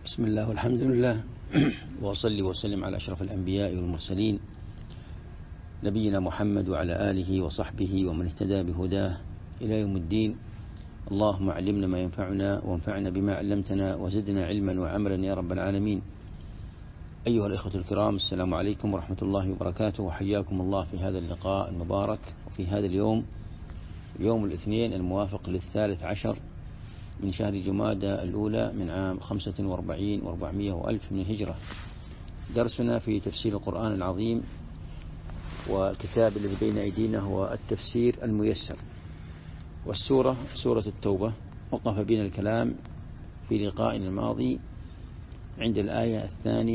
بسم الله والحمد لله وأصلي وسلم على أشرف الأنبياء والمرسلين نبينا محمد وعلى آله وصحبه ومن اهتدى بهداه إلى يوم الدين. اللهم علمنا ما ينفعنا وانفعنا بما علمتنا وزدنا علما وعملا يا رب العالمين. أيها الإخوة الكرام، السلام عليكم ورحمة الله وبركاته، وحياكم الله في هذا اللقاء المبارك وفي هذا اليوم، يوم الاثنين الموافق ل13 من شهر جمادى الأولى من عام 45 و400 وألف من الهجرة. درسنا في تفسير القرآن العظيم، وكتاب الذي بين أيدينا هو التفسير الميسر. والسورة سورة التوبة، وقف بنا الكلام في لقائنا الماضي عند الآية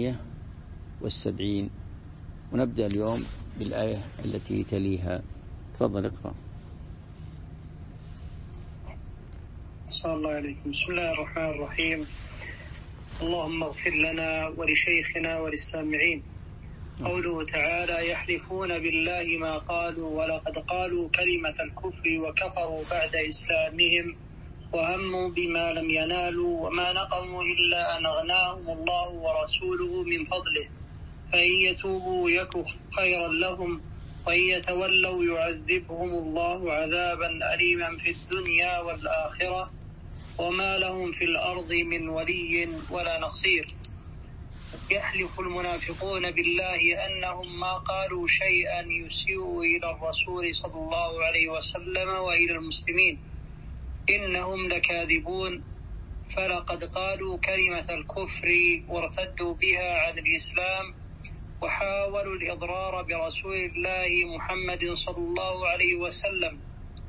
72، ونبدأ اليوم بالآية التي تليها. تفضل اقرأ. صلى الله عليكم. بسم الله الرحمن الرحيم. اللهم اغفر لنا ولشيخنا وللسامعين. قوله تعالى: يحلفون بالله ما قالوا ولقد قالوا كلمة الكفر وكفروا بعد إسلامهم وهموا بما لم ينالوا وما نقموا إلا أن أغناهم الله ورسوله من فضله فإن يتوبوا يك خيرا لهم وإن يتولوا يعذبهم الله عذابا أليما في الدنيا والآخرة وما لهم في الأرض من ولي ولا نصير. يحلف المنافقون بالله أنهم ما قالوا شيئا يسيء إلى الرسول صلى الله عليه وسلم وإلى المسلمين، إنهم لكاذبون، فلقد قالوا كلمة الكفر وارتدوا بها عن الإسلام وحاولوا الإضرار برسول الله محمد صلى الله عليه وسلم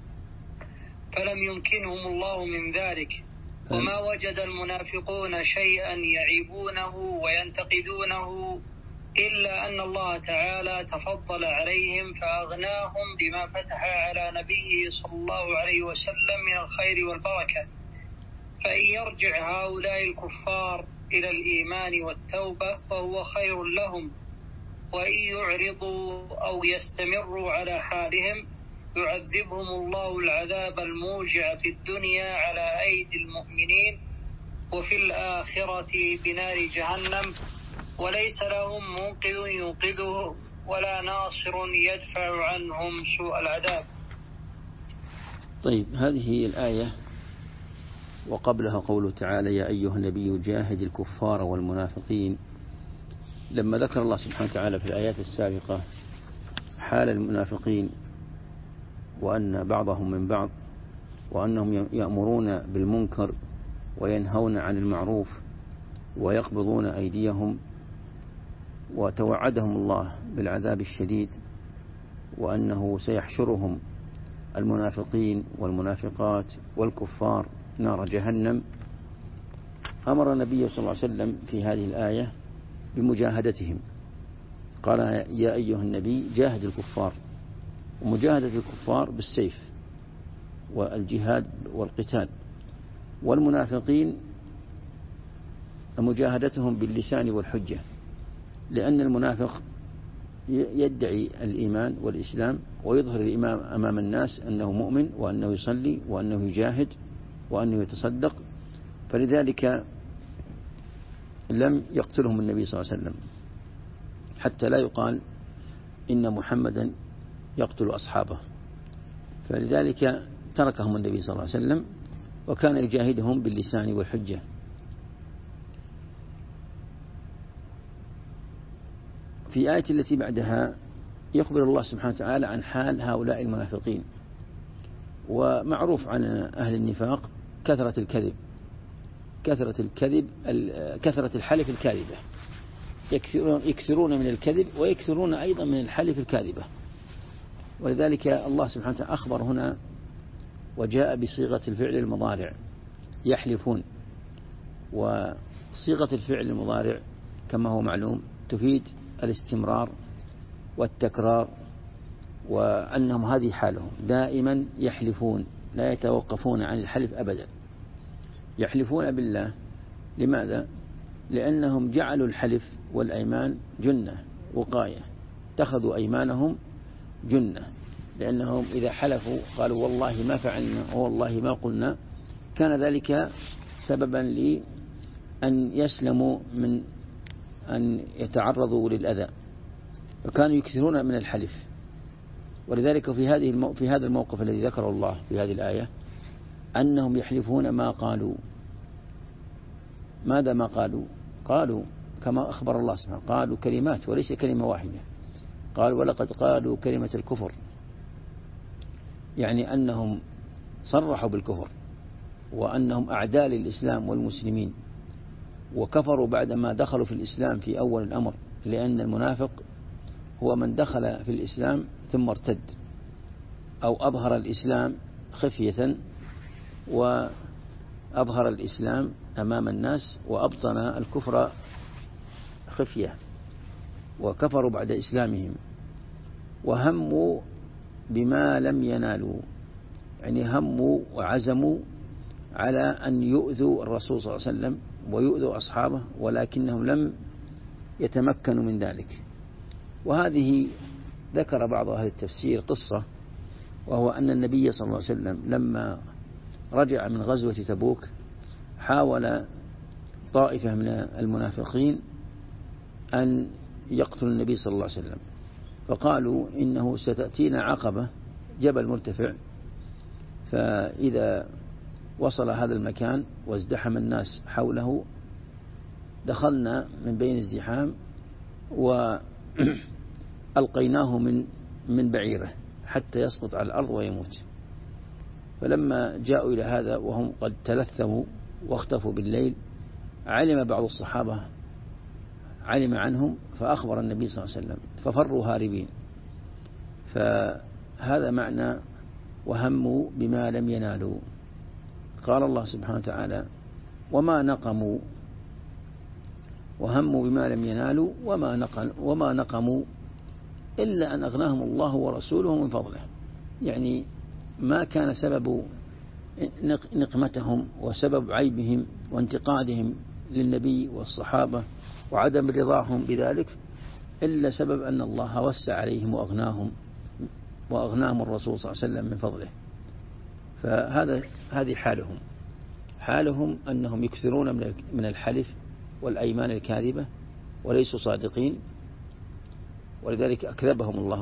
فلم يمكنهم الله من ذلك، وما وجد المنافقون شيئا يعيبونه وينتقدونه إلا أن الله تعالى تفضل عليهم فأغناهم بما فتح على نبيه صلى الله عليه وسلم من الخير والبركة. فإن يرجع هؤلاء الكفار إلى الإيمان والتوبة فهو خير لهم، وإن يعرضوا أو يستمروا على حالهم يعذبهم الله العذاب الموجع في الدنيا على أيدي المؤمنين وفي الآخرة بنار جهنم، وليس لهم منقذ ينقذهم ولا ناصر يدفع عنهم سوء العذاب. طيب، هذه الآية وقبلها قوله تعالى: يا أيها النبي جاهد الكفار والمنافقين. لما ذكر الله سبحانه وتعالى في الآيات السابقة حال المنافقين وأن بعضهم من بعض، وأنهم يأمرون بالمنكر وينهون عن المعروف ويقبضون أيديهم، وتوعدهم الله بالعذاب الشديد، وأنه سيحشرهم المنافقين والمنافقات والكفار نار جهنم. أمر النبي صلى الله عليه وسلم في هذه الآية بمجاهدتهم، قال: يا أيها النبي جاهد الكفار. ومجاهدة الكفار بالسيف والجهاد والقتال، والمنافقين مجاهدتهم باللسان والحجة، لأن المنافق يدعي الإيمان والإسلام ويظهر الإمام أمام الناس أنه مؤمن وأنه يصلي وأنه يجاهد وأنه يتصدق، فلذلك لم يقتلهم النبي صلى الله عليه وسلم حتى لا يقال إن محمدا يقتل أصحابه، فلذلك تركهم النبي صلى الله عليه وسلم وكان يجاهدهم باللسان والحجة. في آية التي بعدها يخبر الله سبحانه وتعالى عن حال هؤلاء المنافقين. ومعروف عن أهل النفاق كثرة الحلف الكاذبة، يكثرون من الكذب ويكثرون أيضا من الحلف الكاذبة. ولذلك الله سبحانه وتعالى أخبر هنا وجاء بصيغة الفعل المضارع يحلفون، وصيغة الفعل المضارع كما هو معلوم تفيد الاستمرار والتكرار، وأنهم هذه حالهم دائما يحلفون لا يتوقفون عن الحلف أبدا. يحلفون بالله. لماذا؟ لأنهم جعلوا الحلف والأيمان جنة وقاية، اتخذوا أيمانهم جنة، لأنهم إذا حلفوا قالوا والله ما فعلنا والله ما قلنا، كان ذلك سببا أن يسلموا من أن يتعرضوا للأذى، فكانوا يكثرون من الحلف. ولذلك في هذا الموقف الذي ذكره الله في هذه الآية أنهم يحلفون ما قالوا. ماذا ما قالوا؟ قالوا كما أخبر الله سبحانه، قالوا كلمات وليس كلمة واحدة. قال ولقد قالوا كلمة الكفر، يعني أنهم صرحوا بالكفر وأنهم أعداء للإسلام والمسلمين، وكفروا بعدما دخلوا في الإسلام في أول الأمر، لأن المنافق هو من دخل في الإسلام ثم ارتد، أو أظهر الإسلام خفية وأظهر الإسلام أمام الناس وأبطن الكفر خفية، وكفروا بعد إسلامهم وهموا بما لم ينالوا، يعني هموا وعزموا على أن يؤذوا الرسول صلى الله عليه وسلم ويؤذوا أصحابه، ولكنهم لم يتمكنوا من ذلك. وهذه ذكر بعض أهل التفسير قصة، وهو أن النبي صلى الله عليه وسلم لما رجع من غزوة تبوك حاول طائفة من المنافقين أن يقتلوا النبي صلى الله عليه وسلم، فقالوا إنه ستأتينا عقبة، جبل مرتفع، فإذا وصل هذا المكان وازدحم الناس حوله دخلنا من بين الزحام وألقيناه من بعيره حتى يسقط على الأرض ويموت. فلما جاءوا إلى هذا وهم قد تلثموا واختفوا بالليل، علم بعض الصحابة علم عنهم فأخبر النبي صلى الله عليه وسلم ففروا هاربين. فهذا معنى وهموا بما لم ينالوا. قال الله سبحانه وتعالى وما نقموا، وهموا بما لم ينالوا وما نقموا إلا أن أغناهم الله ورسوله من فضله، يعني ما كان سبب نقمتهم وسبب عيبهم وانتقادهم للنبي والصحابة وعدم رضاهم بذلك إلا سبب أن الله وسع عليهم وأغناهم الرسول صلى الله عليه وسلم من فضله. هذه حالهم أنهم يكثرون من الحلف والأيمان الكاذبة وليسوا صادقين، ولذلك أكذبهم الله.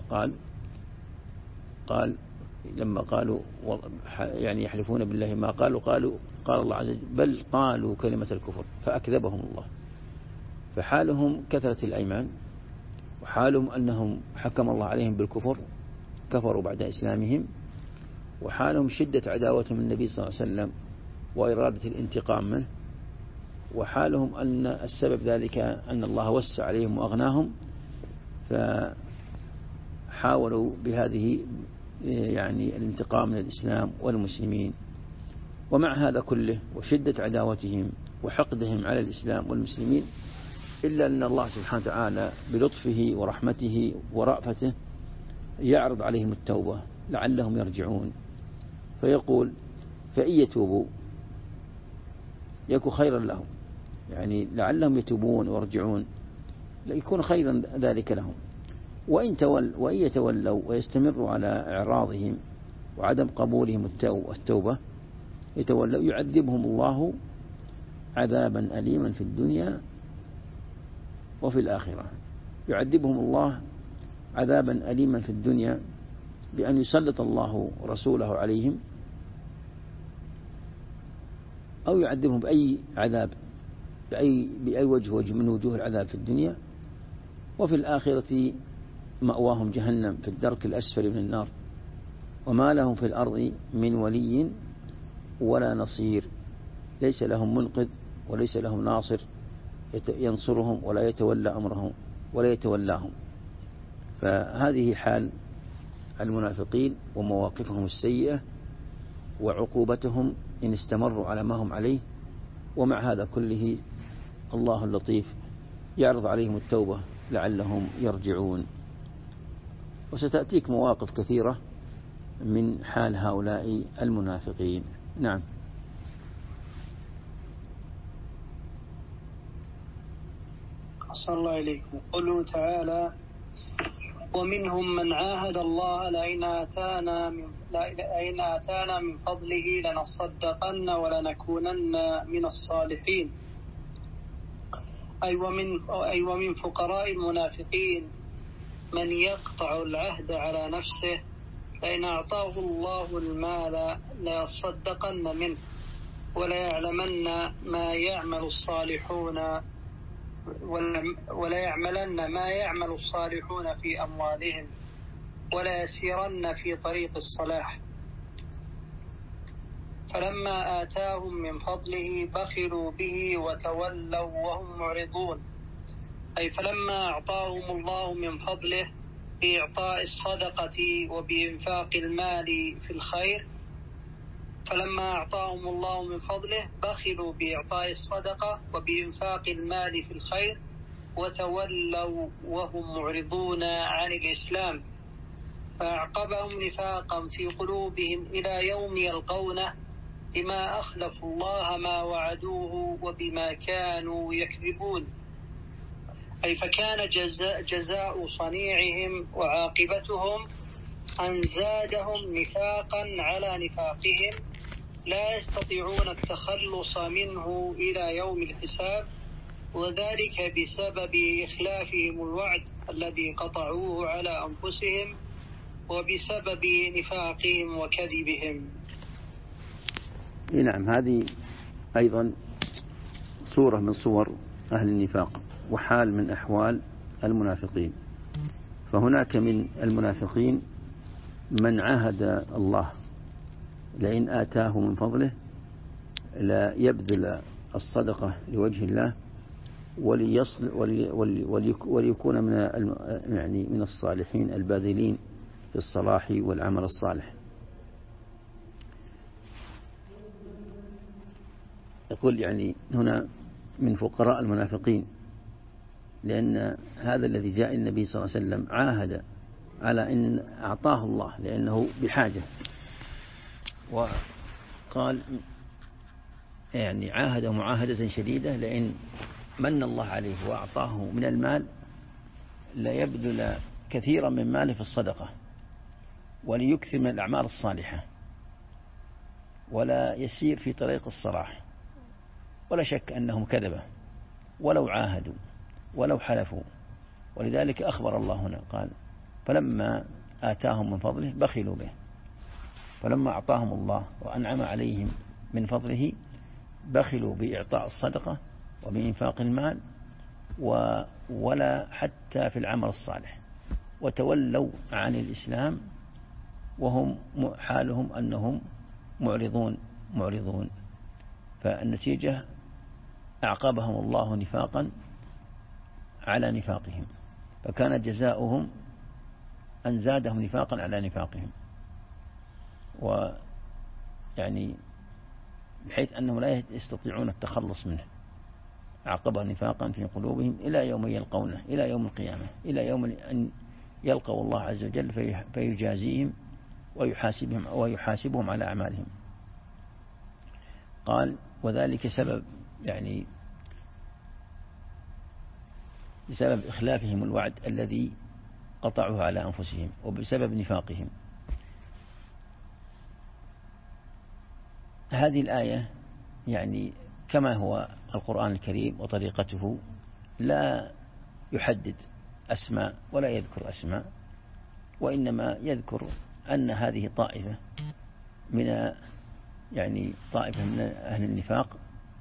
قال لما قالوا يعني يحلفون بالله ما قال الله عز وجل بل قالوا كلمة الكفر فأكذبهم الله. فحالهم كثرة الأيمان، وحالهم أنهم حكم الله عليهم بالكفر، كفروا بعد إسلامهم، وحالهم شدة عداوتهم النبي صلى الله عليه وسلم وإرادة الانتقام منه، وحالهم أن السبب ذلك أن الله وسع عليهم وأغناهم فحاولوا بهذه يعني الانتقام من الإسلام والمسلمين. ومع هذا كله وشدة عداوتهم وحقدهم على الإسلام والمسلمين إلا أن الله سبحانه وتعالى بلطفه ورحمته ورأفته يعرض عليهم التوبة لعلهم يرجعون، فيقول فإن يتوبوا يكون خيرا لهم، يعني لعلهم يتوبون ويرجعون يكون خيرا ذلك لهم. وإن يتولوا ويستمروا على إعراضهم وعدم قبولهم التوبة يتولوا يعذبهم الله عذابا أليما في الدنيا وفي الآخرة. يعذبهم الله عذابا أليما في الدنيا بأن يسلط الله رسوله عليهم، أو يعذبهم بأي عذاب بأي وجه من وجوه العذاب في الدنيا، وفي الآخرة مأواهم جهنم في الدرك الأسفل من النار، وما لهم في الأرض من ولي ولا نصير، ليس لهم منقذ وليس لهم ناصر ينصرهم ولا يتولى أمرهم ولا يتولاهم. فهذه حال المنافقين ومواقفهم السيئة وعقوبتهم إن استمروا على ما هم عليه. ومع هذا كله الله اللطيف يعرض عليهم التوبة لعلهم يرجعون. وستأتيك مواقف كثيرة من حال هؤلاء المنافقين. نعم. أحسن الله إليكم. قوله تعالى ومنهم من عاهد الله لئن آتانا من فضله لنصدقن ولنكونن من الصالحين. أي ومن فقراء المنافقين من يقطع العهد على نفسه، فإن أعطاه الله المال ليصدقن منه وليعملن ما يعمل الصالحون في أموالهم ولا يسيرن في طريق الصلاح. فلما آتاهم من فضله بخلوا به وتولوا وهم معرضون. أي فلما أعطاهم الله من فضله بإعطاء الصدقة وبإنفاق المال في الخير، فلما أعطاهم الله من فضله بخلوا بإعطاء الصدقة وبإنفاق المال في الخير وتولوا وهم معرضون عن الإسلام، فأعقبهم نفاقا في قلوبهم إلى يوم يلقونه بما أخلفوا الله ما وعدوه وبما كانوا يكذبون. أي فكان جزاء صنيعهم وعاقبتهم أن زادهم نفاقا على نفاقهم، لا يستطيعون التخلص منه إلى يوم الحساب، وذلك بسبب إخلافهم الوعد الذي قطعوه على أنفسهم وبسبب نفاقهم وكذبهم. نعم، هذه أيضا صورة من صور أهل النفاق وحال من أحوال المنافقين. فهناك من المنافقين من عاهد الله لئن آتاه من فضله لا يبذل الصدقة لوجه الله وليكون من الصالحين الباذلين في الصلاح والعمل الصالح. يقول هنا من فقراء المنافقين، لأن هذا الذي جاء النبي صلى الله عليه وسلم عاهد على أن أعطاه الله لأنه بحاجة، وقال عاهد معاهدة شديدة لأن من الله عليه وأعطاه من المال لا يبذل كثيرا من ماله في الصدقة وليكثر من الأعمال الصالحة ولا يسير في طريق الصلاح. ولا شك أنهم كذبة ولو عاهدوا ولو حلفوا، ولذلك أخبر الله هنا قال فلما آتاهم من فضله بخلوا به. فلما أعطاهم الله وأنعم عليهم من فضله بخلوا بإعطاء الصدقة وبإنفاق المال ولا حتى في العمل الصالح، وتولوا عن الإسلام وهم حالهم أنهم معرضون. فالنتيجة أعقبهم الله نفاقا على نفاقهم، فكان جزاؤهم أن زادهم نفاقا على نفاقهم، بحيث أنهم لا يستطيعون التخلص منه. أعقبها نفاقا في قلوبهم إلى يوم يلقونه، إلى يوم القيامة، إلى يوم أن يلقوا الله عز وجل فيجازيهم ويحاسبهم على أعمالهم. قال وذلك بسبب إخلافهم الوعد الذي قطعوه على أنفسهم وبسبب نفاقهم. هذه الآية كما هو القرآن الكريم وطريقته لا يحدد أسماء ولا يذكر أسماء، وإنما يذكر أن هذه طائفة من أهل النفاق،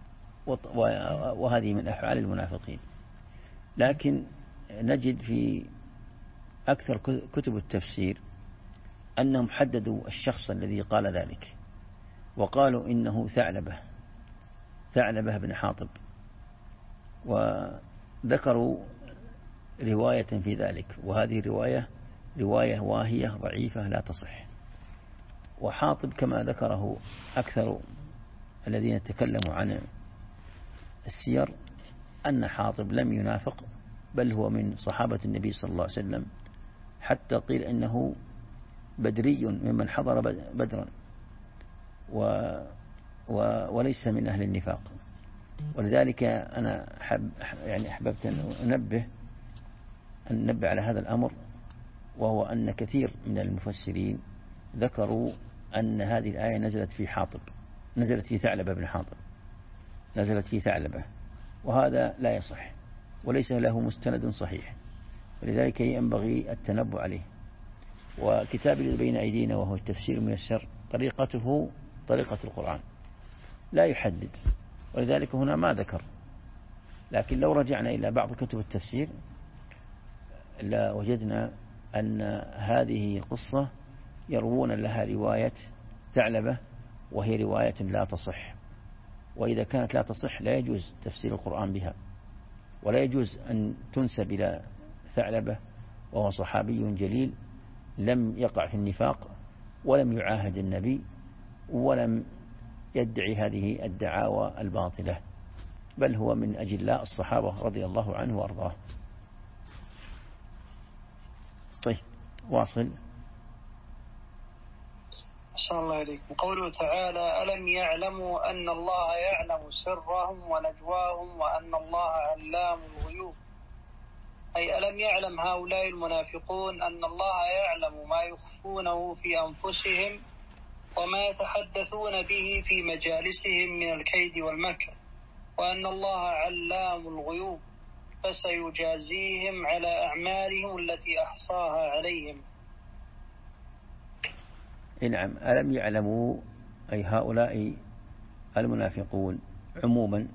وهذه من أفعال المنافقين. لكن نجد في أكثر كتب التفسير أنهم حددوا الشخص الذي قال ذلك، وقالوا إنه ثعلبة بن حاطب، وذكروا رواية في ذلك، وهذه رواية واهية ضعيفة لا تصح. وحاطب كما ذكره أكثر الذين تكلموا عن السير أن حاطب لم ينافق، بل هو من صحابة النبي صلى الله عليه وسلم، حتى قيل إنه بدري ممن حضر بدرا وليس من أهل النفاق. ولذلك أنا أحببت أن ننبه على هذا الأمر، وهو أن كثير من المفسرين ذكروا أن هذه الآية نزلت في ثعلبة بن حاطب، نزلت في ثعلبة، وهذا لا يصح. وليس له مستند صحيح، ولذلك ينبغي التنبؤ عليه. وكتاب الذي بين أيدينا وهو التفسير الميسر طريقته طريقة القرآن، لا يحدد، ولذلك هنا ما ذكر. لكن لو رجعنا إلى بعض كتب التفسير لوجدنا أن هذه القصة يروون لها رواية ثعلبة، وهي رواية لا تصح، وإذا كانت لا تصح لا يجوز تفسير القرآن بها، ولا يجوز أن تنسب إلى ثعلبة وهو صحابي جليل لم يقع في النفاق ولم يعاهد النبي ولم يدعي هذه الدعاوى الباطلة، بل هو من أجلاء الصحابة رضي الله عنه وأرضاه. طيب واصل. أحسن الله إليكم. قوله تعالى: ألم يعلموا أن الله يعلم سرهم ونجواهم وأن الله علام الغيوب، أي ألم يعلم هؤلاء المنافقون أن الله يعلم ما يخفونه في أنفسهم وما يتحدثون به في مجالسهم من الكيد والمكر، وأن الله علام الغيوب فسيجازيهم على أعمالهم التي أحصاها عليهم. نعم، ألم يعلموا أي هؤلاء المنافقون عموما.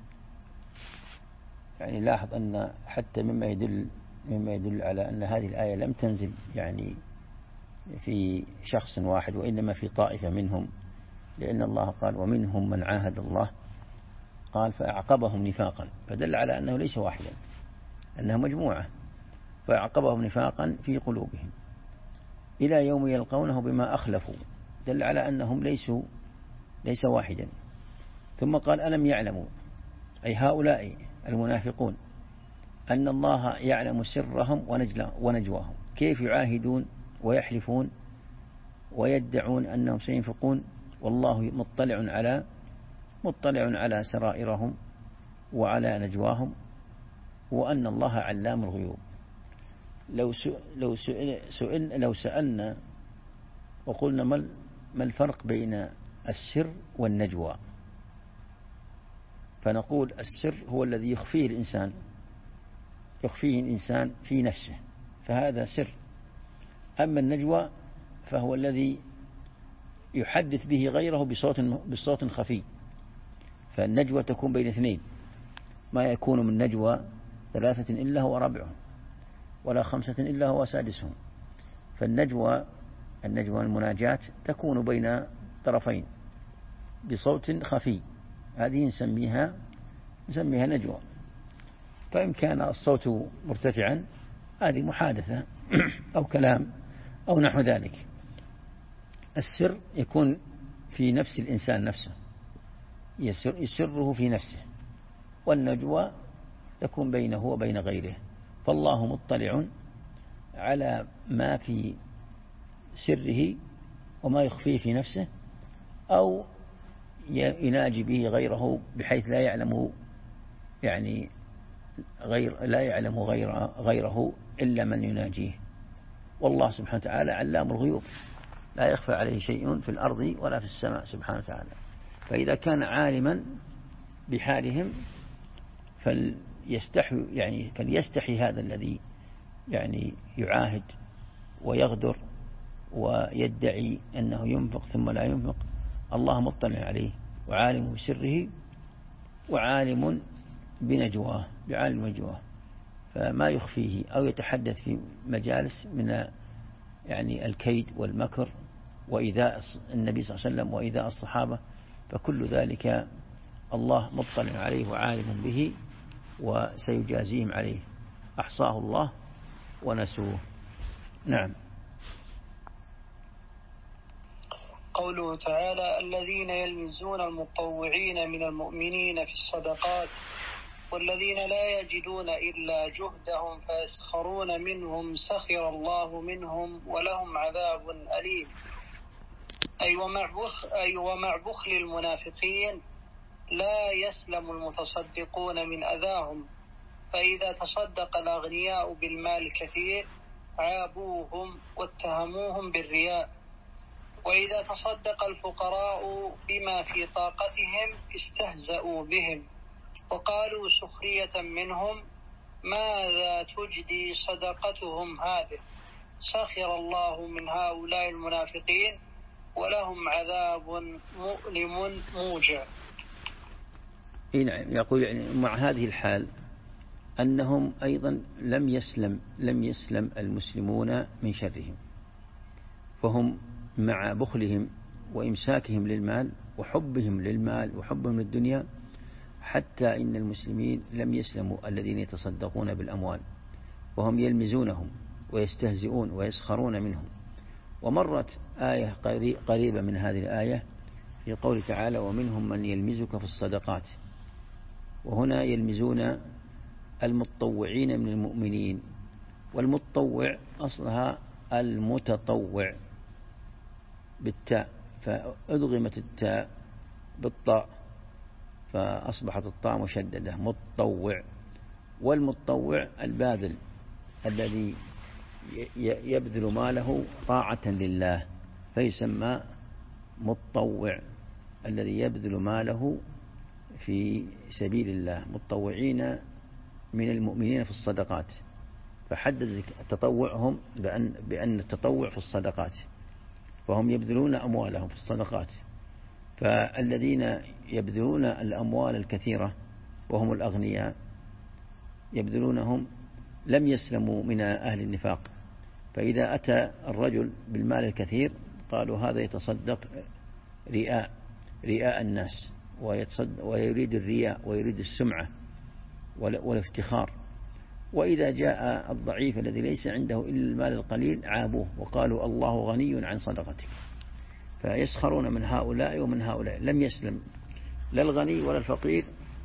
يعني لاحظ أن حتى مما يدل على أن هذه الآية لم تنزل يعني في شخص واحد، وإنما في طائفة منهم، لأن الله قال ومنهم من عاهد الله، قال فأعقبهم نفاقا، فدل على أنه ليس واحدا، أنها مجموعة، فأعقبهم نفاقا في قلوبهم إلى يوم يلقونه بما أخلفوا، دل على أنهم ليس واحدا. ثم قال ألم يعلموا أي هؤلاء المنافقون أن الله يعلم سرهم ونجواهم. كيف يعاهدون ويحلفون ويدعون أنهم سينفقون والله مطلع على سرائرهم وعلى نجواهم، وأن الله علام الغيوب. لو سألنا وقلنا ما الفرق بين السر والنجوى، فنقول السر هو الذي يخفيه الإنسان في نفسه، فهذا سر. أما النجوى فهو الذي يحدث به غيره بصوت خفي، فالنجوى تكون بين اثنين، ما يكون من نجوى 3 إلا هو رابعهم ولا 5 إلا هو سادسهم. فالنجوى المناجاة تكون بين طرفين بصوت خفي، هذه نسميها نجوى. فإن كان الصوت مرتفعا هذه محادثة أو كلام أو نحو ذلك. السر يكون في نفس الإنسان نفسه، يسره في نفسه، والنجوى تكون بينه وبين غيره. فالله مطلع على ما في سره وما يخفيه في نفسه، أو يناجي به غيره بحيث لا يعلم غيره إلا من يناجيه. والله سبحانه وتعالى علام الغيوب، لا يخفى عليه شيء في الأرض ولا في السماء سبحانه وتعالى. فإذا كان عالما بحالهم فليستحي هذا الذي يعاهد ويغدر ويدعي أنه ينفق ثم لا ينفق. الله مطلع عليه وعالم بسره وعالم بنجواه، بعالم نجواه، فما يخفيه أو يتحدث في مجالس من الكيد والمكر وإيذاء النبي صلى الله عليه وسلم وإيذاء الصحابة، فكل ذلك الله مطلع عليه وعالم به وسيجازيهم عليه، أحصاه الله ونسوه. نعم. قوله تعالى: الذين يلمزون المطوعين من المؤمنين في الصدقات والذين لا يجدون إلا جهدهم فيسخرون منهم سخر الله منهم ولهم عذاب أليم. أي ومع بخل المنافقين لا يسلم المتصدقون من أذاهم، فإذا تصدق الأغنياء بالمال الكثير عابوهم واتهموهم بالرياء، وإذا تصدق الفقراء بما في طاقتهم استهزأوا بهم وقالوا سخرية منهم ماذا تجدي صدقتهم هذه؟ سخر الله من هؤلاء المنافقين ولهم عذاب مؤلم موجع. نعم، يقول يعني مع هذه الحال أنهم أيضا لم يسلم المسلمون من شرهم، فهم مع بخلهم وإمساكهم للمال وحبهم للمال وحبهم للدنيا، حتى إن المسلمين لم يسلموا الذين يتصدقون بالأموال، وهم يلمزونهم ويستهزئون ويسخرون منهم. ومرت آية قريبة من هذه الآية في قوله تعالى: ومنهم من يلمزك في الصدقات. وهنا يلمزون المتطوعين من المؤمنين، والمتطوع أصلها المتطوع بالتاء، فأدغمت التاء بالطاء فأصبحت الطاء مشددة، متطوع. والمتطوع الباذل الذي يبذل ماله طاعة لله فيسمى متطوع، الذي يبذل ماله في سبيل الله، متطوعين من المؤمنين في الصدقات. فحدد تطوعهم بأن التطوع في الصدقات، وهم يبذلون أموالهم في الصدقات. فالذين يبذلون الأموال الكثيرة وهم الأغنياء يبذلونهم لم يسلموا من أهل النفاق. فإذا أتى الرجل بالمال الكثير قالوا هذا يتصدق رئاء الناس، ويريد الرياء ويريد السمعة والافتخار. وإذا جاء الضعيف الذي ليس عنده إلا المال القليل عابوه وقالوا الله غني عن صدقتك. فيسخرون من هؤلاء ومن هؤلاء. لم يسلم لا الغني ولا الفقير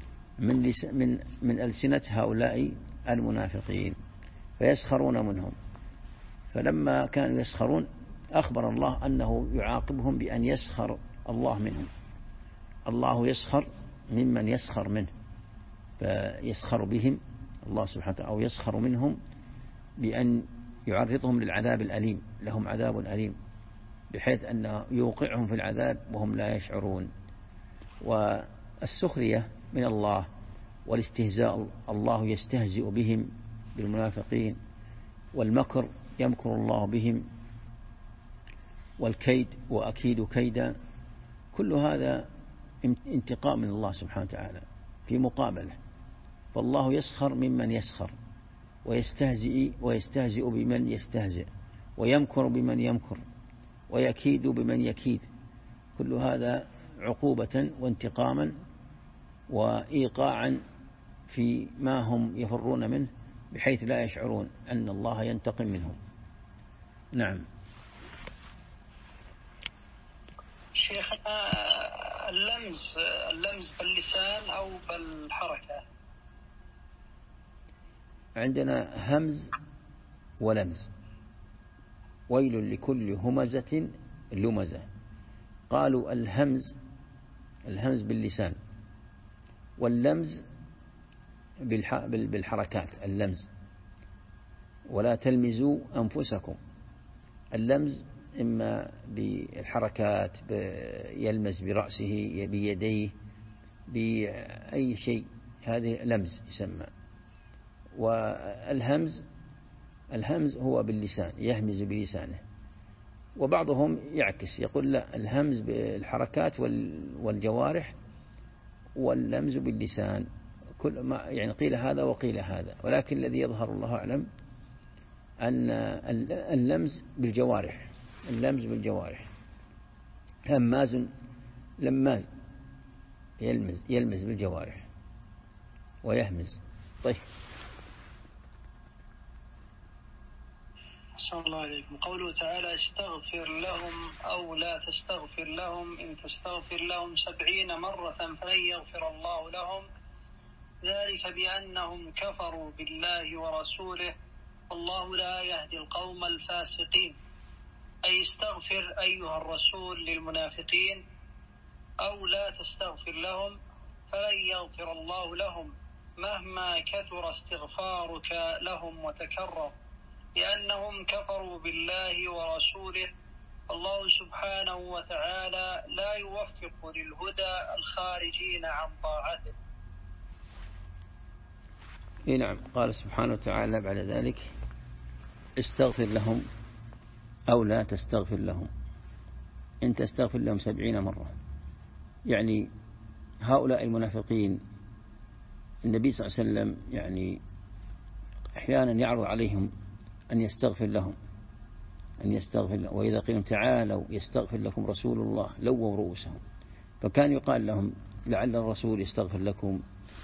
من ألسنة هؤلاء المنافقين، فيسخرون منهم. فلما كانوا يسخرون أخبر الله أنه يعاقبهم بأن يسخر الله منهم. الله يسخر ممن يسخر منه، فيسخر بهم الله سبحانه وتعالى، أو يسخر منهم بأن يعرضهم للعذاب الأليم، لهم عذاب أليم، بحيث أنه يوقعهم في العذاب وهم لا يشعرون. والسخرية من الله والاستهزاء، الله يستهزئ بهم بالمنافقين، والمكر يمكر الله بهم، والكيد وأكيد كيدا، كل هذا انتقام من الله سبحانه وتعالى في مقابله. فالله يسخر ممن يسخر، ويستهزئ بمن يستهزئ، ويمكر بمن يمكر، ويكيد بمن يكيد. كل هذا عقوبة وانتقاما وإيقاعا في ما هم يفرون منه، بحيث لا يشعرون أن الله ينتقم منهم. نعم. شيخنا، اللمز باللسان أو بالحركة؟ عندنا همز ولمز. ويل لكل همزة لمزة. قالوا الهمز باللسان، واللمز بالحركات، اللمز. ولا تلمزوا أنفسكم. اللمز إما بالحركات، يلمز برأسه بيديه بأي شيء، هذه لمز يسمى. والهمز هو باللسان، يهمز بلسانه. وبعضهم يعكس يقول لا، الهمز بالحركات والجوارح، واللمز باللسان. كل ما يعني قيل هذا وقيل هذا، ولكن الذي يظهر الله أعلم أن اللمز بالجوارح، هماز لماز، يلمز بالجوارح ويهمز. طيب. صلى الله عليكم. قوله تعالى: استغفر لهم أو لا تستغفر لهم، إن تستغفر لهم 70 مرة فلن يغفر الله لهم، ذلك بأنهم كفروا بالله ورسوله، والله لا يهدي القوم الفاسقين. أي استغفر أيها الرسول للمنافقين، أو لا تستغفر لهم فلن يغفر الله لهم مهما كثر استغفارك لهم وتكرر، لأنهم كفروا بالله ورسوله. الله سبحانه وتعالى لا يوفق للهدى الخارجين عن طاعته. نعم. قال سبحانه وتعالى بعد ذلك: استغفر لهم أو لا تستغفر لهم إن تستغفر لهم 70 مرة. يعني هؤلاء المنافقين النبي صلى الله عليه وسلم يعني أحيانا يعرض عليهم أن يستغفر لهم، وإذا قيل تعالوا يستغفر لكم رسول الله لووا رؤوسهم. فكان يقال لهم لعل الرسول يستغفر لكم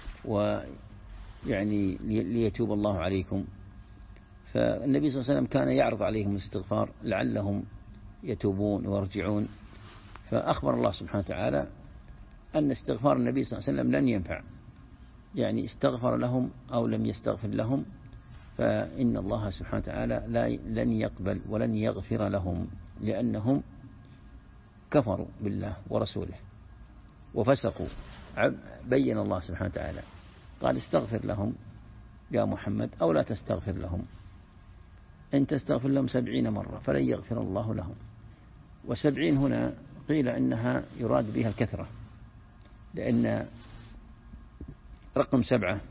ويعني ليتوب الله عليكم. فالنبي صلى الله عليه وسلم كان يعرض عليهم الاستغفار لعلهم يتوبون ويرجعون. فأخبر الله سبحانه وتعالى أن استغفار النبي صلى الله عليه وسلم لن ينفع، يعني استغفر لهم أو لم يستغفر لهم فإن الله سبحانه وتعالى لن يقبل ولن يغفر لهم، لأنهم كفروا بالله ورسوله وفسقوا. بين الله سبحانه وتعالى قال: استغفر لهم يا محمد أو لا تستغفر لهم إن تستغفر لهم 70 مرة فلن يغفر الله لهم. 70 هنا قيل إنها يراد بها الكثرة، لأن رقم 7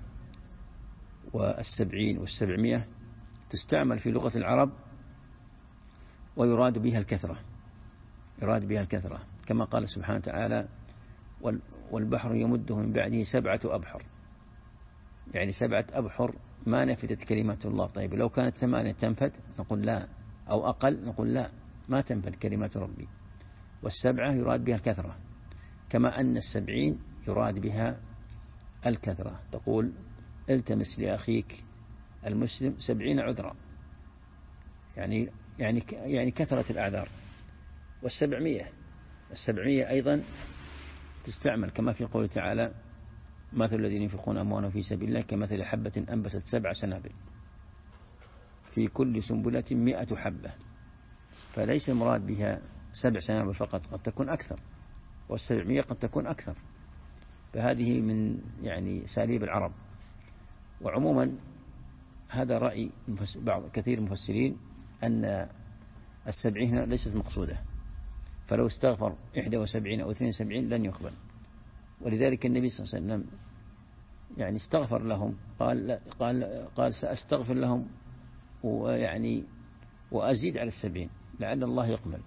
و70 و700 تستعمل في لغة العرب ويراد بها الكثرة، كما قال سبحانه وتعالى: والبحر يمده من بعده 7 أبحر. يعني 7 أبحر ما نفدت كلمات الله. طيب لو كانت 8 تنفد نقول لا، أو أقل نقول لا، ما تنفد كلمات ربي. 7 يراد بها الكثرة، كما أن 70 يراد بها الكثرة. تقول: التمس لأخيك المسلم 70 عذرا، يعني كثرة الأعذار. 700 أيضا تستعمل كما في قوله تعالى: مثل الذين ينفقون أموالهم في سبيل الله كمثل حبة أنبتت 7 سنابل في كل سنبلة 100 حبة. فليس المراد بها 7 سنابل فقط، قد تكون أكثر، و700 قد تكون أكثر. فهذه من يعني ساليب العرب. وعموما هذا رأي كثير المفسرين أن 70 هنا ليست مقصودة، فلو استغفر 71 أو 72 لن يقبل. ولذلك النبي صلى الله عليه وسلم يعني استغفر لهم، قال سأستغفر لهم وأزيد على 70 لعل الله يقبل.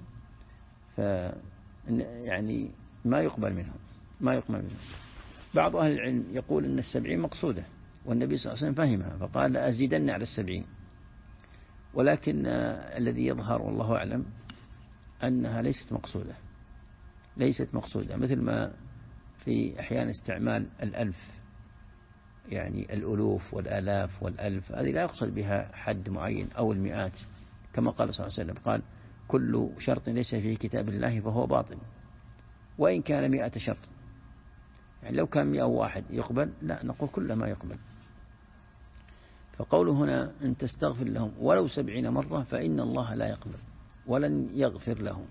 يعني ما يقبل منهم. بعض أهل العلم يقول أن 70 مقصودة، والنبي صلى الله عليه وسلم فهمها فقال: لأزيدن على 70. ولكن الذي يظهر والله أعلم أنها ليست مقصودة، مثل ما في أحيان استعمال الألف، يعني الألوف والآلاف والألف، هذه لا يقصد بها حد معين، أو المئات، كما قال صلى الله عليه وسلم: قال: كل شرط ليس في كتاب الله فهو باطل وإن كان 100 شرط. يعني لو كان 101 يقبل، لا، نقول كل ما يقبل. فقوله هنا: إن تستغفر لهم ولو 70 مرة فإن الله لا يقبل ولن يغفر لهم.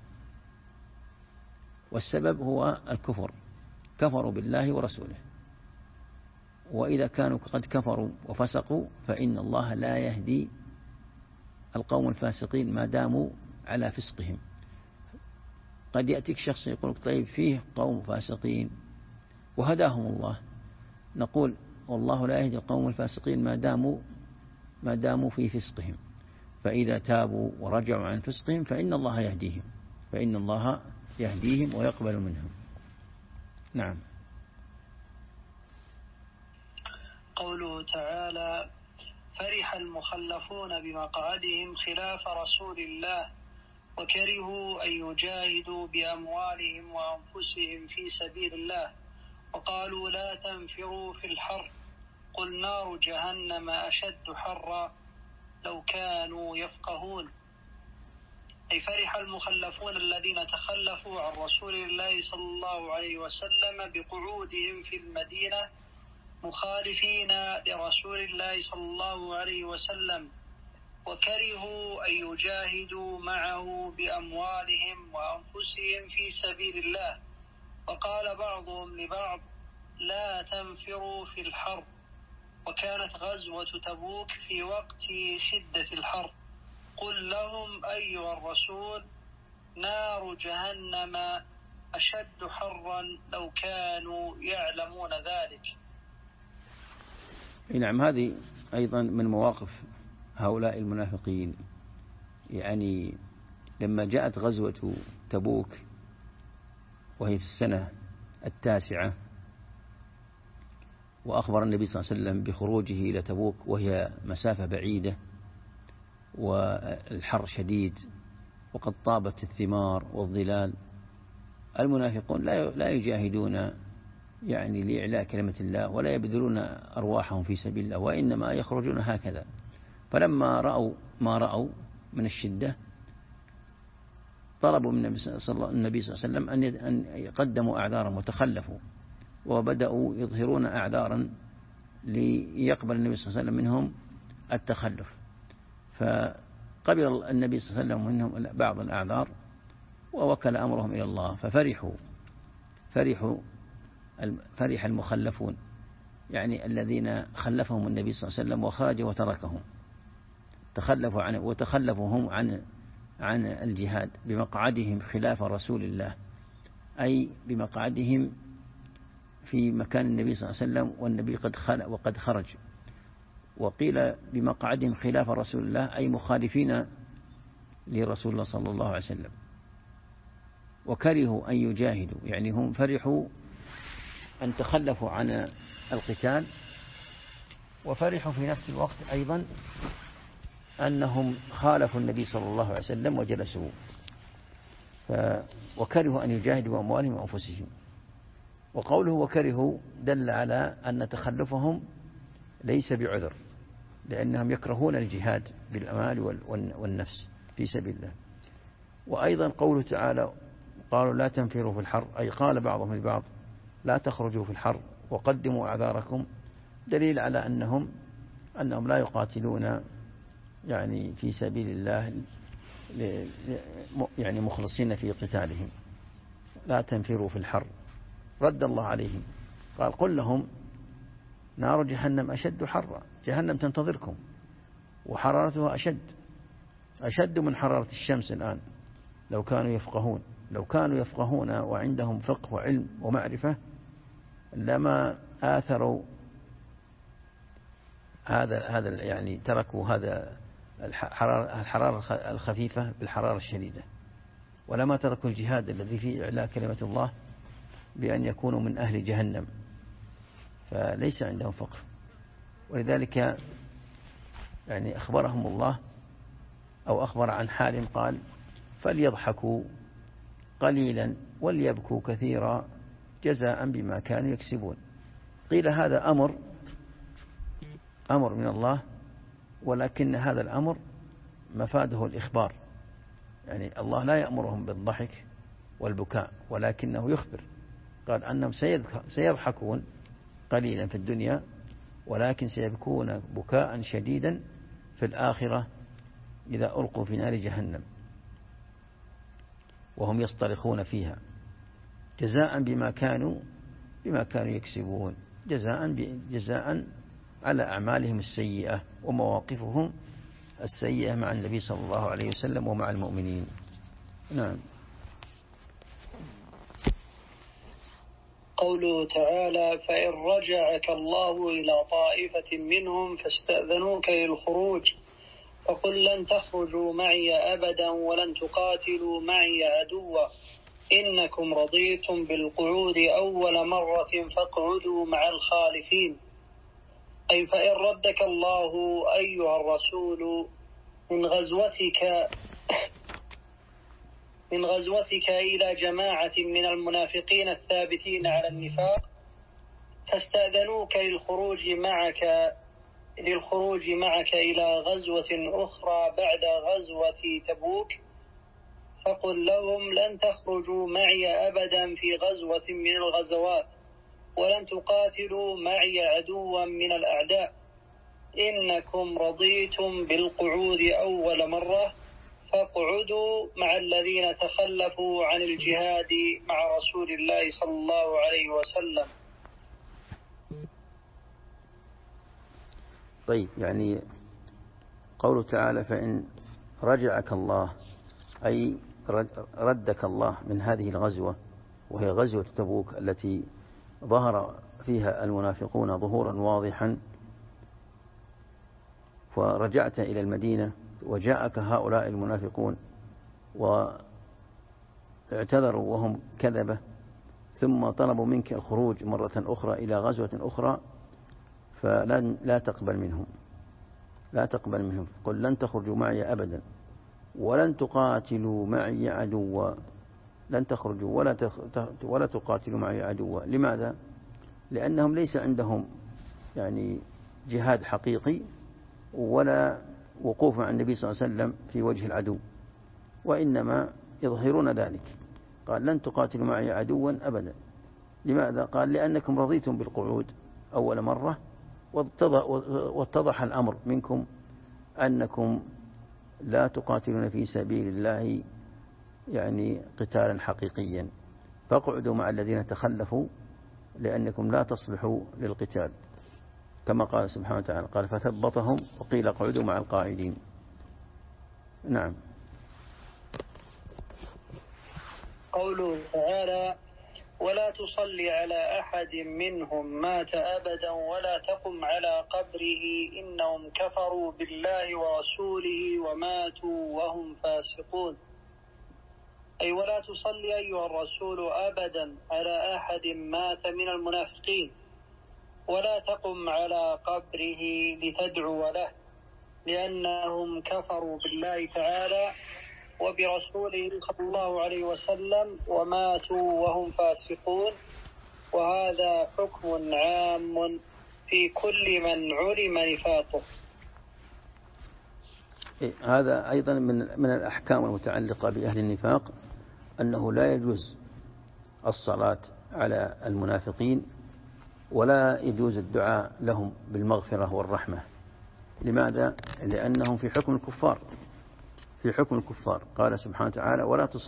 والسبب هو الكفر، كفروا بالله ورسوله. وإذا كانوا قد كفروا وفسقوا فإن الله لا يهدي القوم الفاسقين ما داموا على فسقهم. قد يأتيك شخص يقول: طيب فيه قوم فاسقين وهداهم الله، نقول: والله لا يهدي القوم الفاسقين ما داموا في فسقهم، فإذا تابوا ورجعوا عن فسقهم فإن الله يهديهم ويقبل منهم. نعم. قوله تعالى: فرح المخلفون بمقعدهم خلاف رسول الله وكرهوا أن يجاهدوا بأموالهم وأنفسهم في سبيل الله وقالوا لا تنفروا في الحر قل نار جهنم أشد حرا لو كانوا يفقهون. أي فرح المخلفون الذين تخلفوا عن رسول الله صلى الله عليه وسلم بقعودهم في المدينة مخالفين لرسول الله صلى الله عليه وسلم، وكرهوا أن يجاهدوا معه بأموالهم وأنفسهم في سبيل الله. وقال بعضهم لبعض: لا تنفروا في الحر. وكانت غزوة تبوك في وقت شدة الحر. قل لهم أيها الرسول: نار جهنم أشد حرا لو كانوا يعلمون ذلك. نعم، هذه أيضا من مواقف هؤلاء المنافقين. يعني لما جاءت غزوة تبوك وهي في السنة 9، وأخبر النبي صلى الله عليه وسلم بخروجه إلى تبوك وهي مسافة بعيدة والحر شديد وقد طابت الثمار والظلال، المنافقون لا يجاهدون يعني لإعلاء كلمة الله ولا يبذلون أرواحهم في سبيل الله، وإنما يخرجون هكذا. فلما رأوا ما رأوا من الشدة طلبوا من النبي صلى الله عليه وسلم أن يقدموا أعذارا وتخلفوا، وبدأوا يظهرون أعذارا ليقبل النبي صلى الله عليه وسلم منهم التخلف. فقبل النبي صلى الله عليه وسلم منهم بعض الأعذار ووكل أمرهم إلى الله، فرح المخلفون، يعني الذين خلفهم النبي صلى الله عليه وسلم وخرج وتركهم، وتخلفوا هم عن الجهاد بمقعدهم خلاف رسول الله، أي بمقعدهم في مكان النبي صلى الله عليه وسلم والنبي وقد خرج. وقيل بمقعدهم خلاف رسول الله أي مخالفين لرسول الله صلى الله عليه وسلم، وكرهوا أن يجاهدوا، يعني هم فرحوا أن تخلفوا عن القتال، وفرحوا في نفس الوقت أيضا أنهم خالفوا النبي صلى الله عليه وسلم وجلسوا، وكرهوا أن يجاهدوا أموالهم وأنفسهم. وقوله وكرهوا دل على أن تخلفهم ليس بعذر، لأنهم يكرهون الجهاد بالأمال والنفس في سبيل الله. وأيضا قوله تعالى قالوا لا تنفروا في الحر، أي قال بعضهم لبعض لا تخرجوا في الحر وقدموا أعذاركم، دليل على أنهم لا يقاتلون يعني في سبيل الله يعني مخلصين في قتالهم. لا تنفروا في الحر، رد الله عليهم قال قل لهم نار جهنم أشد حرا، جهنم تنتظركم وحرارتها أشد من حرارة الشمس الآن. لو كانوا يفقهون وعندهم فقه وعلم ومعرفة لما آثروا هذا يعني تركوا هذا الحرارة الخفيفة بالحرارة الشديدة، ولما تركوا الجهاد الذي فيه إعلاء كلمة الله بأن يكونوا من أهل جهنم، فليس عندهم فقه. ولذلك يعني أخبرهم الله أو أخبر عن حال قال فليضحكوا قليلا وليبكوا كثيرا جزاء بما كانوا يكسبون. قيل هذا أمر من الله، ولكن هذا الأمر مفاده الإخبار، يعني الله لا يأمرهم بالضحك والبكاء، ولكنه يخبر قال أنهم سيضحكون قليلا في الدنيا، ولكن سيبكون بكاء شديدا في الآخرة إذا ألقوا في نار جهنم وهم يصطرخون فيها، جزاء بما كانوا يكسبون، جزاء على أعمالهم السيئة ومواقفهم السيئة مع النبي صلى الله عليه وسلم ومع المؤمنين. نعم. قوله تعالى فإن رجعك الله إلى طائفة منهم فاستأذنوك للخروج فقل لن تخرجوا معي أبدا ولن تقاتلوا معي عدوا إنكم رضيتم بالقعود أول مرة فاقعدوا مع الخالفين. أي فإن ردك الله أيها الرسول من غزوتك إلى جماعة من المنافقين الثابتين على النفاق فاستأذنوك للخروج معك إلى غزوة أخرى بعد غزوة تبوك فقل لهم لن تخرجوا معي أبدا في غزوة من الغزوات ولن تقاتلوا معي عدوا من الأعداء إنكم رضيتم بالقعود أول مرة فاقعدوا مع الذين تخلفوا عن الجهاد مع رسول الله صلى الله عليه وسلم. طيب، يعني قوله تعالى فإن رجعك الله أي ردك الله من هذه الغزوة وهي غزوة تبوك التي ظهر فيها المنافقون ظهورا واضحا فرجعت إلى المدينة وجاءك هؤلاء المنافقون واعتذروا وهم كذبة، ثم طلبوا منك الخروج مرة أخرى إلى غزوة أخرى، لا تقبل منهم، لا تقبل منهم. قل لن تخرجوا معي أبدا ولن تقاتلوا معي عدوا، لن تخرجوا ولا تقاتلوا معي عدوا. لماذا؟ لأنهم ليس عندهم يعني جهاد حقيقي ولا وقوف مع النبي صلى الله عليه وسلم في وجه العدو، وإنما يظهرون ذلك. قال لن تقاتلوا معي عدوا أبدا. لماذا؟ قال لأنكم رضيتم بالقعود أول مرة، واتضح الأمر منكم أنكم لا تقاتلون في سبيل الله يعني قتالا حقيقيا، فاقعدوا مع الذين تخلفوا لأنكم لا تصلحوا للقتال، كما قال سبحانه وتعالى قال فثبطهم وقيل اقعدوا مع القاعدين. نعم. قوله تعالى ولا تصلي على أحد منهم مات أبدا ولا تقم على قبره إنهم كفروا بالله ورسوله وماتوا وهم فاسقون. أي ولا تصلي أيها الرسول أبدا على أحد مات من المنافقين، ولا تقم على قبره لتدعو له، لأنهم كفروا بالله تعالى وبرسوله صلى الله عليه وسلم وماتوا وهم فاسقون. وهذا حكم عام في كل من علم نفاقه. هذا أيضا من الأحكام المتعلقة بأهل النفاق، أنه لا يجوز الصلاة على المنافقين ولا يجوز الدعاء لهم بالمغفرة والرحمة. لماذا؟ لأنهم في حكم الكفار، في حكم الكفار. قال سبحانه وتعالى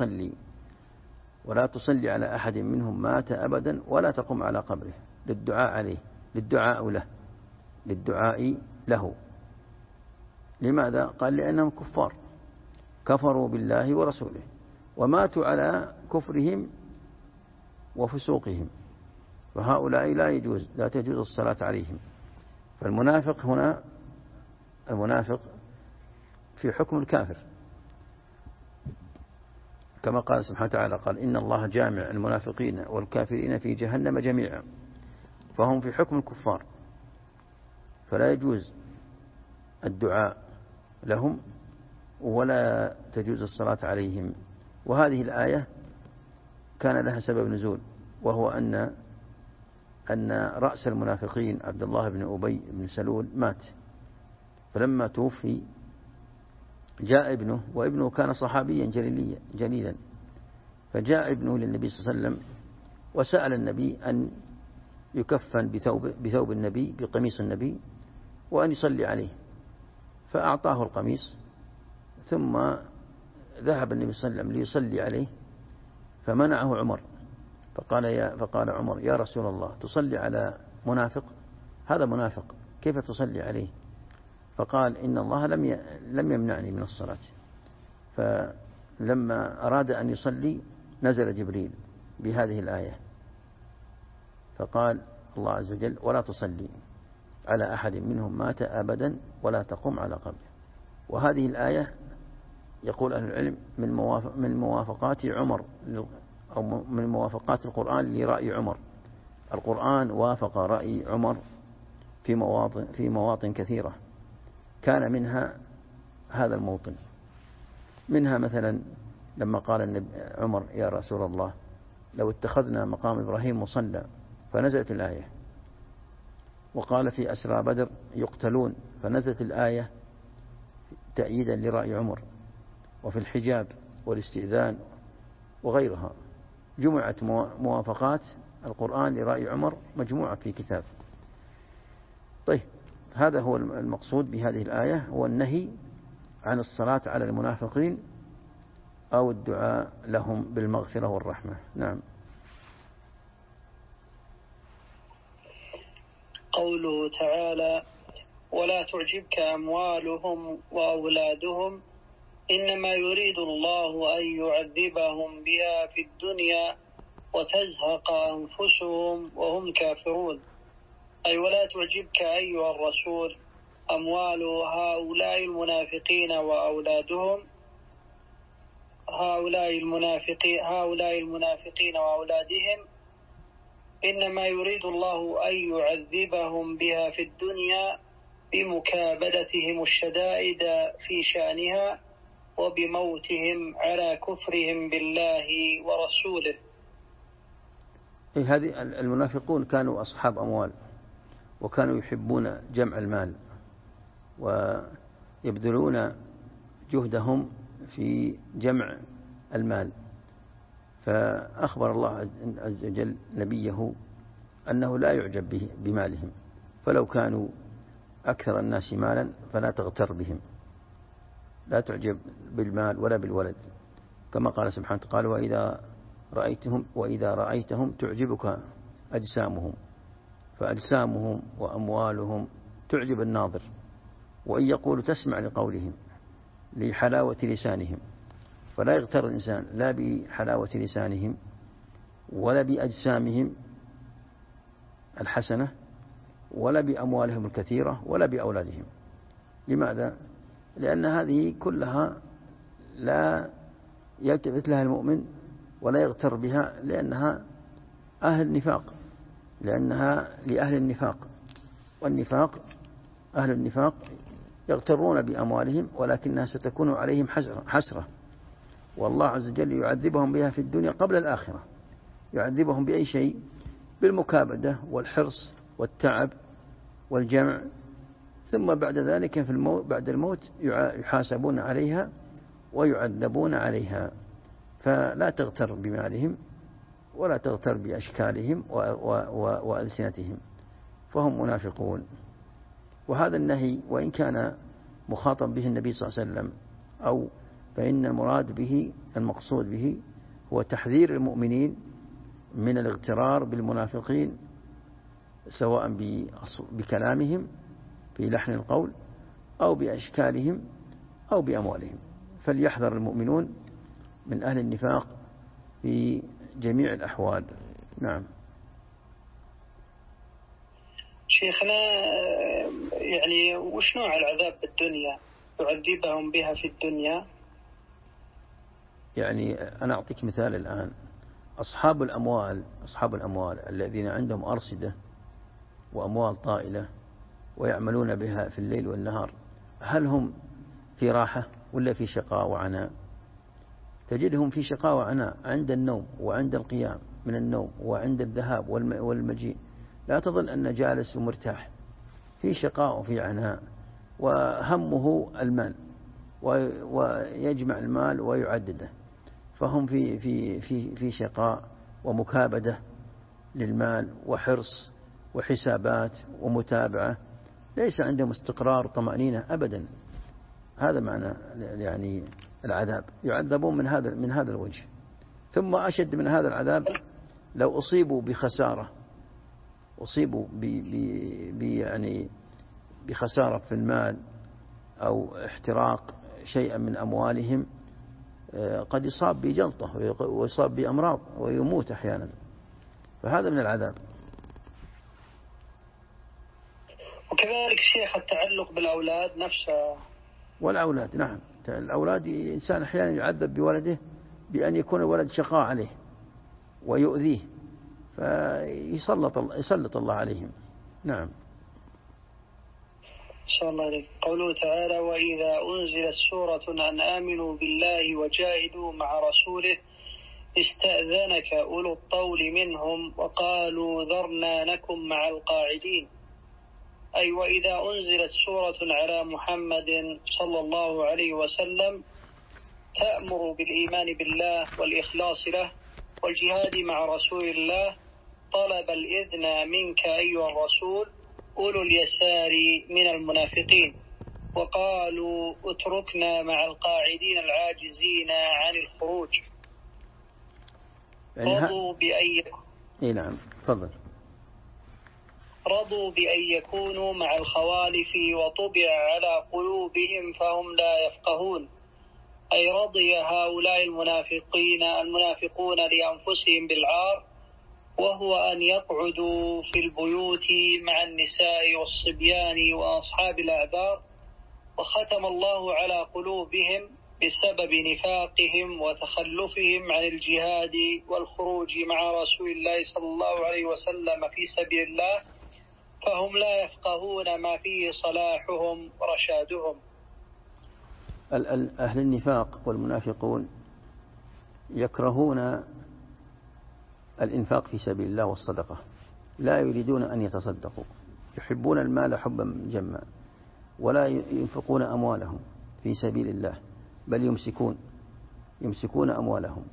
ولا تصلي على أحد منهم مات أبدا ولا تقم على قبره، للدعاء عليه، للدعاء له. لماذا؟ قال لأنهم كفار كفروا بالله ورسوله وماتوا على كفرهم وفسوقهم، فهؤلاء لا تجوز الصلاة عليهم. فالمنافق هنا المنافق في حكم الكافر، كما قال سبحانه وتعالى قال إن الله جامع المنافقين والكافرين في جهنم جميعا، فهم في حكم الكفار، فلا يجوز الدعاء لهم ولا تجوز الصلاة عليهم. وهذه الآية كان لها سبب نزول، وهو أن رأس المنافقين عبد الله بن أبي بن سلول مات، فلما توفي جاء ابنه، وابنه كان صحابيا جليلا، فجاء ابنه للنبي صلى الله عليه وسلم وسأل النبي أن يكفن بثوب النبي، بقميص النبي، وأن يصلي عليه، فأعطاه القميص، ثم ذهب النبي صلى الله عليه وسلم ليصلي عليه، فمنعه عمر، فقال عمر يا رسول الله تصلي على منافق؟ هذا منافق، كيف تصلي عليه؟ فقال إن الله لم يمنعني من الصلاة. فلما أراد أن يصلي نزل جبريل بهذه الآية، فقال الله عز وجل ولا تصلي على أحد منهم مات أبدا ولا تقم على قبره. وهذه الآية يقول أهل العلم من موافقات عمر، أو من موافقات القرآن لرأي عمر. القرآن وافق رأي عمر في مواطن كثيرة، كان منها هذا الموطن. منها مثلا لما قال عمر يا رسول الله لو اتخذنا مقام إبراهيم مصلى، فنزلت الآية. وقال في أسرى بدر يقتلون، فنزلت الآية تأييدا لرأي عمر. وفي الحجاب والاستئذان وغيرها جمعت موافقات القرآن لرأي عمر مجموعة في كتاب. طيب، هذا هو المقصود بهذه الآية، هو النهي عن الصلاة على المنافقين أو الدعاء لهم بالمغفرة والرحمة. نعم. قوله تعالى ولا تعجبك أموالهم وأولادهم إنما يريد الله أن يعذبهم بها في الدنيا وتزهق أنفسهم وهم كافرون. أي ولا تعجبك أيها الرسول أموال هؤلاء المنافقين وأولادهم إنما يريد الله أن يعذبهم بها في الدنيا بمكابدتهم الشدائد في شأنها وبموتهم على كفرهم بالله ورسوله. هذه المنافقون كانوا أصحاب أموال، وكانوا يحبون جمع المال ويبذلون جهدهم في جمع المال، فأخبر الله عز وجل نبيه أنه لا يعجب بمالهم، فلو كانوا أكثر الناس مالا فلا تغتر بهم، لا تعجب بالمال ولا بالولد، كما قال سبحانه قال وإذا رأيتهم تعجبك أجسامهم، فأجسامهم وأموالهم تعجب الناظر، وإن يقولوا تسمع لقولهم لحلاوة لسانهم، فلا يغتر الإنسان لا بحلاوة لسانهم ولا بأجسامهم الحسنة ولا بأموالهم الكثيرة ولا بأولادهم. لماذا؟ لأن هذه كلها لا يلتفت لها المؤمن ولا يغتر بها، لأنها أهل نفاق، لأنها لأهل النفاق، والنفاق أهل النفاق يغترون بأموالهم ولكنها ستكون عليهم حسرة، والله عز وجل يعذبهم بها في الدنيا قبل الآخرة. يعذبهم بأي شيء؟ بالمكابدة والحرص والتعب والجمع، ثم بعد ذلك بعد الموت يحاسبون عليها ويعذبون عليها. فلا تغتر بمالهم ولا تغتر بأشكالهم وألسنتهم، فهم منافقون. وهذا النهي وإن كان مخاطب به النبي صلى الله عليه وسلم، أو فإن المراد به المقصود به هو تحذير المؤمنين من الاغترار بالمنافقين، سواء بكلامهم في لحن القول أو بأشكالهم أو بأموالهم. فليحذر المؤمنون من أهل النفاق في جميع الأحوال. نعم. شيخنا، يعني وش نوع العذاب بالدنيا يعذبهم بها في الدنيا؟ يعني أنا أعطيك مثال الآن. أصحاب الأموال الذين عندهم أرصدة وأموال طائلة ويعملون بها في الليل والنهار، هل هم في راحة ولا في شقاء وعناء؟ تجدهم في شقاء وعناء عند النوم وعند القيام من النوم وعند الذهاب والمجيء. لا تظن أن جالس ومرتاح، في شقاء وفي عناء، وهمه المال ويجمع المال ويعدده، فهم في شقاء ومكابدة للمال وحرص وحسابات ومتابعة، ليس عندهم استقرار وطمأنينة أبدا. هذا معنى يعني العذاب، يعذبون من هذا الوجه. ثم أشد من هذا العذاب لو أصيبوا بخسارة، أصيبوا يعني بخسارة في المال أو احتراق شيئا من أموالهم، قد يصاب بجلطة ويصاب بأمراض ويموت أحيانا، فهذا من العذاب. وكذلك شيخ التعلق بالأولاد نفسه. والأولاد نعم، الأولاد إنسان أحيانا يعذب بولده بأن يكون الولد شقاء عليه ويؤذيه، فيسلط الله عليهم. نعم. شاء الله عليك. قوله تعالى: وإذا أنزلت سورة أن آمنوا بالله وجاهدوا مع رسوله استأذنك أولو الطول منهم وقالوا ذرنا نكن مع القاعدين. أي وإذا أنزلت سورة على محمد صلى الله عليه وسلم تأمر بالإيمان بالله والإخلاص له والجهاد مع رسول الله، طلب الإذن منك أيها الرسول أولو اليسار من المنافقين، وقالوا اتركنا مع القاعدين العاجزين عن الخروج. رضوا بأن يكونوا مع الخوالف وطبع على قلوبهم فهم لا يفقهون. أي رضي هؤلاء المنافقون لأنفسهم بالعار وهو أن يقعدوا في البيوت مع النساء والصبيان وأصحاب الأعذار، وختم الله على قلوبهم بسبب نفاقهم وتخلفهم عن الجهاد والخروج مع رسول الله صلى الله عليه وسلم في سبيل الله، فهم لا يفقهون ما فيه صلاحهم ورشادهم. أهل النفاق والمنافقون يكرهون الإنفاق في سبيل الله والصدقة، لا يريدون أن يتصدقوا، يحبون المال حبا جما، ولا ينفقون أموالهم في سبيل الله، بل يمسكون أموالهم.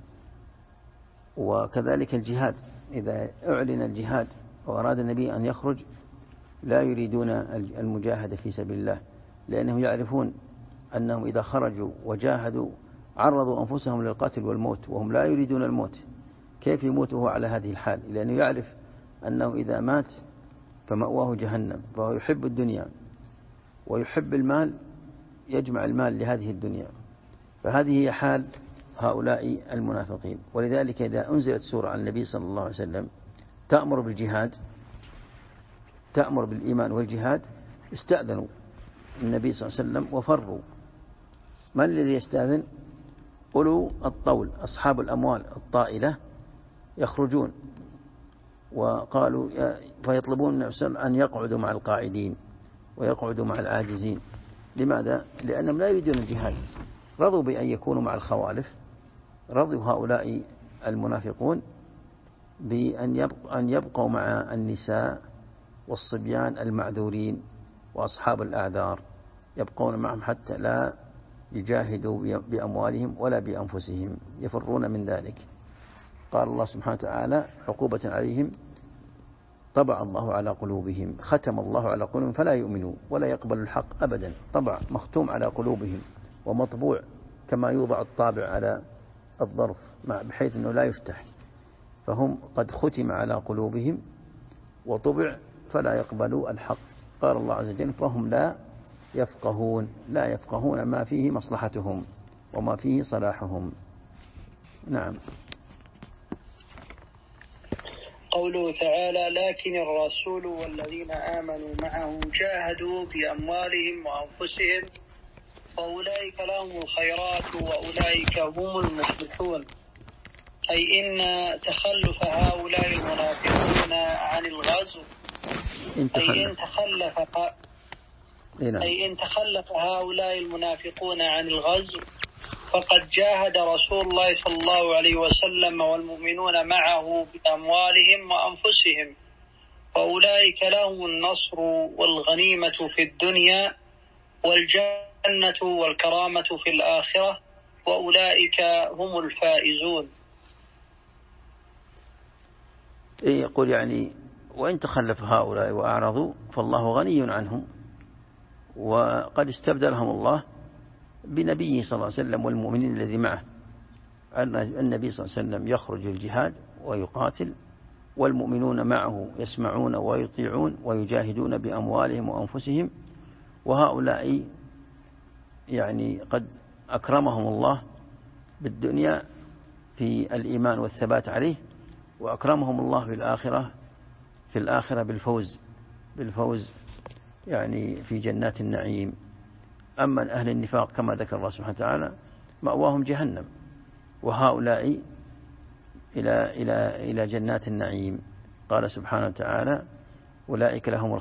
وكذلك الجهاد، إذا أعلن الجهاد وأراد النبي أن يخرج لا يريدون المجاهدة في سبيل الله، لأنهم يعرفون أنهم إذا خرجوا وجاهدوا عرضوا أنفسهم للقتل والموت، وهم لا يريدون الموت. كيف يموت وهو على هذه الحال؟ لأنه يعرف أنه إذا مات فمأواه جهنم، فهو يحب الدنيا ويحب المال، يجمع المال لهذه الدنيا. فهذه هي حال هؤلاء المنافقين. ولذلك إذا أنزلت سورة عن النبي صلى الله عليه وسلم تأمر بالجهاد، تأمر بالإيمان والجهاد، استأذنوا النبي صلى الله عليه وسلم وفروا. من الذي يستأذن؟ أولو الطول، أصحاب الأموال الطائلة يخرجون، وقالوا فيطلبون أن يقعدوا مع القاعدين ويقعدوا مع العاجزين. لماذا؟ لأنهم لا يريدون الجهاد، رضوا بأن يكونوا مع الخوالف. رضوا هؤلاء المنافقون بأن يبقوا مع النساء والصبيان المعذورين وأصحاب الأعذار، يبقون معهم حتى لا يجاهدوا بأموالهم ولا بأنفسهم، يفرون من ذلك. قال الله سبحانه وتعالى عقوبة عليهم: طبع الله على قلوبهم، ختم الله على قلوبهم فلا يؤمنوا ولا يقبل الحق أبدا. طبع، مختوم على قلوبهم ومطبوع كما يوضع الطابع على الظرف بحيث أنه لا يفتح، فهم قد ختم على قلوبهم وطبع فلا يقبلوا الحق. قال الله عز وجل: فهم لا يفقهون ما فيه مصلحتهم وما فيه صلاحهم. نعم. قوله تعالى: لكن الرسول والذين آمنوا معه جاهدوا بأموالهم وأنفسهم فأولئك لهم الخيرات وأولئك هم المفلحون. أي إن تخلف هؤلاء المنافقون عن الغزو أي إن تخلف هؤلاء المنافقون عن الغزو فقد جاهد رسول الله صلى الله عليه وسلم والمؤمنون معه بأموالهم وأنفسهم، فأولئك لهم النصر والغنيمة في الدنيا والجنة والكرامة في الآخرة، وأولئك هم الفائزون. يقول يعني: وإن تخلف هؤلاء وأعرضوا فالله غني عنهم، وقد استبدلهم الله بنبيه صلى الله عليه وسلم والمؤمنين الذي معه. النبي صلى الله عليه وسلم يخرج الجهاد ويقاتل، والمؤمنون معه يسمعون ويطيعون ويجاهدون بأموالهم وأنفسهم، وهؤلاء يعني قد أكرمهم الله بالدنيا في الإيمان والثبات عليه، وأكرمهم الله في الآخرة بالفوز يعني في جنات النعيم. أما أهل النفاق كما ذكر الله سبحانه وتعالى مأواهم جهنم، وهؤلاء إلى جنات النعيم. قال سبحانه وتعالى: أولئك لهم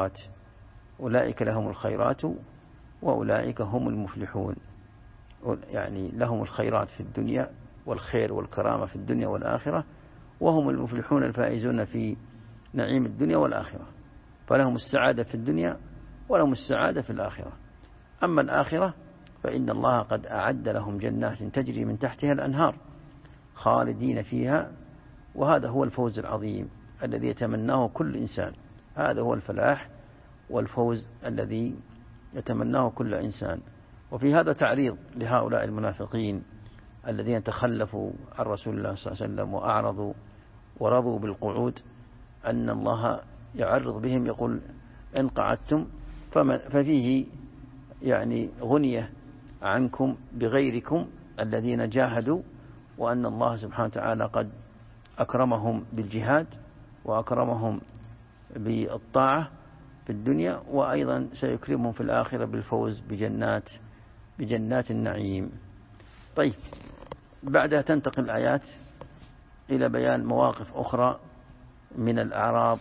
الخيرات وأولئك هم المفلحون. يعني لهم الخيرات في الدنيا والخير والكرامة في الدنيا والآخرة، وهم المفلحون الفائزون في نعيم الدنيا والآخرة، فلهم السعادة في الدنيا ولهم السعادة في الآخرة. أما الآخرة فإن الله قد أعد لهم جنات تجري من تحتها الأنهار خالدين فيها، وهذا هو الفوز العظيم الذي يتمناه كل إنسان. هذا هو الفلاح والفوز الذي يتمناه كل إنسان. وفي هذا تعريض لهؤلاء المنافقين الذين تخلفوا عن رسول الله صلى الله عليه وسلم وأعرضوا ورضوا بالقعود، أن الله يعرض بهم يقول: إن قعدتم ففيه يعني غنية عنكم بغيركم الذين جاهدوا، وأن الله سبحانه وتعالى قد أكرمهم بالجهاد وأكرمهم بالطاعة في الدنيا، وأيضا سيكرمهم في الآخرة بالفوز بجنات النعيم. طيب، بعدها تنتقل الآيات إلى بيان مواقف أخرى من الأعراب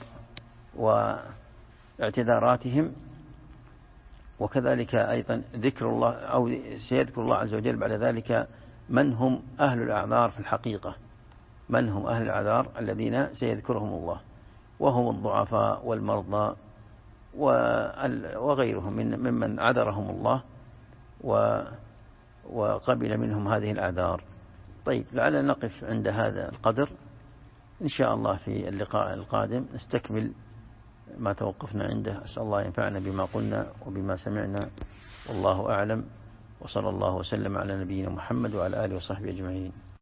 واعتذاراتهم، وكذلك أيضا ذكر الله، أو سيذكر الله عز وجل بعد ذلك من هم أهل الأعذار في الحقيقة، من هم أهل الأعذار الذين سيذكرهم الله، وهم الضعفاء والمرضى وغيرهم ممن عذرهم الله وقبل منهم هذه الأعذار. طيب، لعلنا نقف عند هذا القدر، إن شاء الله في اللقاء القادم نستكمل ما توقفنا عنده. أسأل الله ينفعنا بما قلنا وبما سمعنا، والله أعلم، وصلى الله وسلم على نبينا محمد وعلى آله وصحبه أجمعين.